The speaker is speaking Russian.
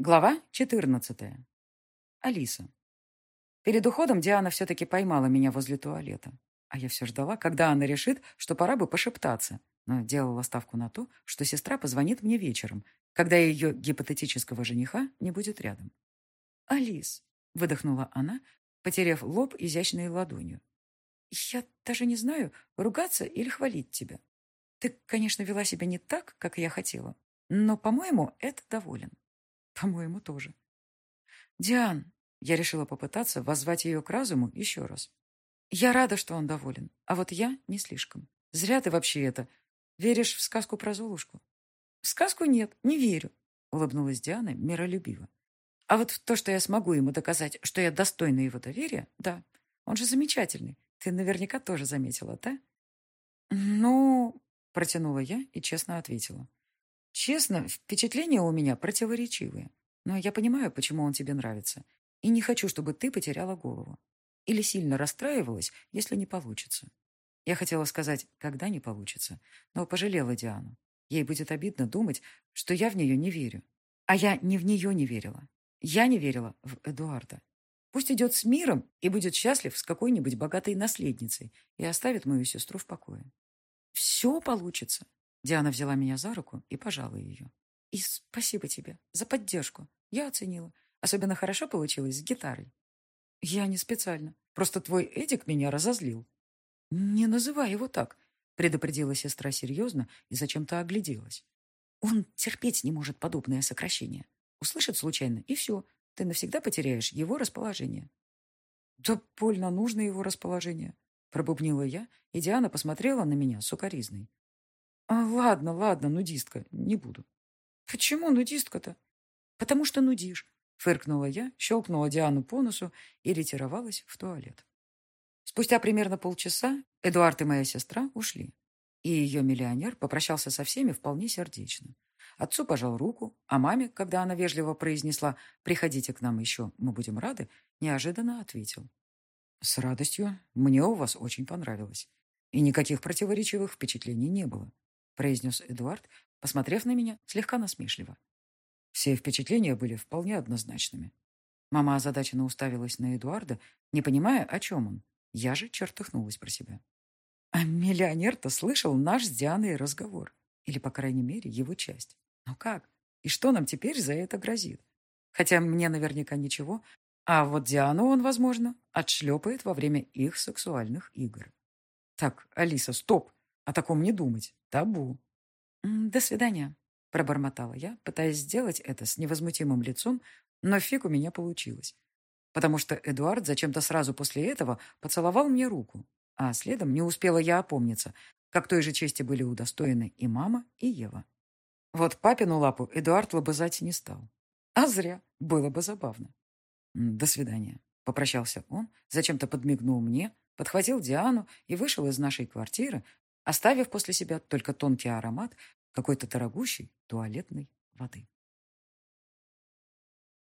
Глава 14. Алиса. Перед уходом Диана все-таки поймала меня возле туалета. А я все ждала, когда она решит, что пора бы пошептаться, но делала ставку на то, что сестра позвонит мне вечером, когда ее гипотетического жениха не будет рядом. «Алис», — выдохнула она, потеряв лоб изящной ладонью. «Я даже не знаю, ругаться или хвалить тебя. Ты, конечно, вела себя не так, как я хотела, но, по-моему, это доволен. По-моему, тоже. Диан, я решила попытаться воззвать ее к разуму еще раз. Я рада, что он доволен, а вот я не слишком. Зря ты вообще это. Веришь в сказку про Золушку? В сказку нет, не верю, улыбнулась Диана миролюбиво. А вот в то, что я смогу ему доказать, что я достойна его доверия, да. Он же замечательный. Ты наверняка тоже заметила, да? Ну, протянула я и честно ответила. Честно, впечатления у меня противоречивые. Но я понимаю, почему он тебе нравится. И не хочу, чтобы ты потеряла голову. Или сильно расстраивалась, если не получится. Я хотела сказать, когда не получится, но пожалела Диану. Ей будет обидно думать, что я в нее не верю. А я не в нее не верила. Я не верила в Эдуарда. Пусть идет с миром и будет счастлив с какой-нибудь богатой наследницей и оставит мою сестру в покое. Все получится. Диана взяла меня за руку и пожала ее. И спасибо тебе за поддержку. Я оценила. Особенно хорошо получилось с гитарой. Я не специально. Просто твой Эдик меня разозлил. Не называй его так, предупредила сестра серьезно и зачем-то огляделась. Он терпеть не может подобное сокращение. Услышит случайно, и все. Ты навсегда потеряешь его расположение. Да больно нужно его расположение, пробубнила я, и Диана посмотрела на меня сукоризной. Ладно, ладно, нудистка, не буду. Почему нудистка-то? Потому что нудишь, фыркнула я, щелкнула Диану по носу и ретировалась в туалет. Спустя примерно полчаса Эдуард и моя сестра ушли, и ее миллионер попрощался со всеми вполне сердечно. Отцу пожал руку, а маме, когда она вежливо произнесла «приходите к нам еще, мы будем рады», неожиданно ответил. «С радостью, мне у вас очень понравилось, и никаких противоречивых впечатлений не было», произнес Эдуард, посмотрев на меня слегка насмешливо. Все впечатления были вполне однозначными. Мама озадаченно уставилась на Эдуарда, не понимая, о чем он. Я же чертыхнулась про себя. А миллионер-то слышал наш с Дианой разговор. Или, по крайней мере, его часть. Ну как? И что нам теперь за это грозит? Хотя мне наверняка ничего, а вот Диану он, возможно, отшлепает во время их сексуальных игр. Так, Алиса, стоп! О таком не думать. Табу. «До свидания», — пробормотала я, пытаясь сделать это с невозмутимым лицом, но фиг у меня получилось. Потому что Эдуард зачем-то сразу после этого поцеловал мне руку, а следом не успела я опомниться, как той же чести были удостоены и мама, и Ева. Вот папину лапу Эдуард лобызать не стал. А зря, было бы забавно. «До свидания», — попрощался он, зачем-то подмигнул мне, подхватил Диану и вышел из нашей квартиры, оставив после себя только тонкий аромат какой-то дорогущей туалетной воды.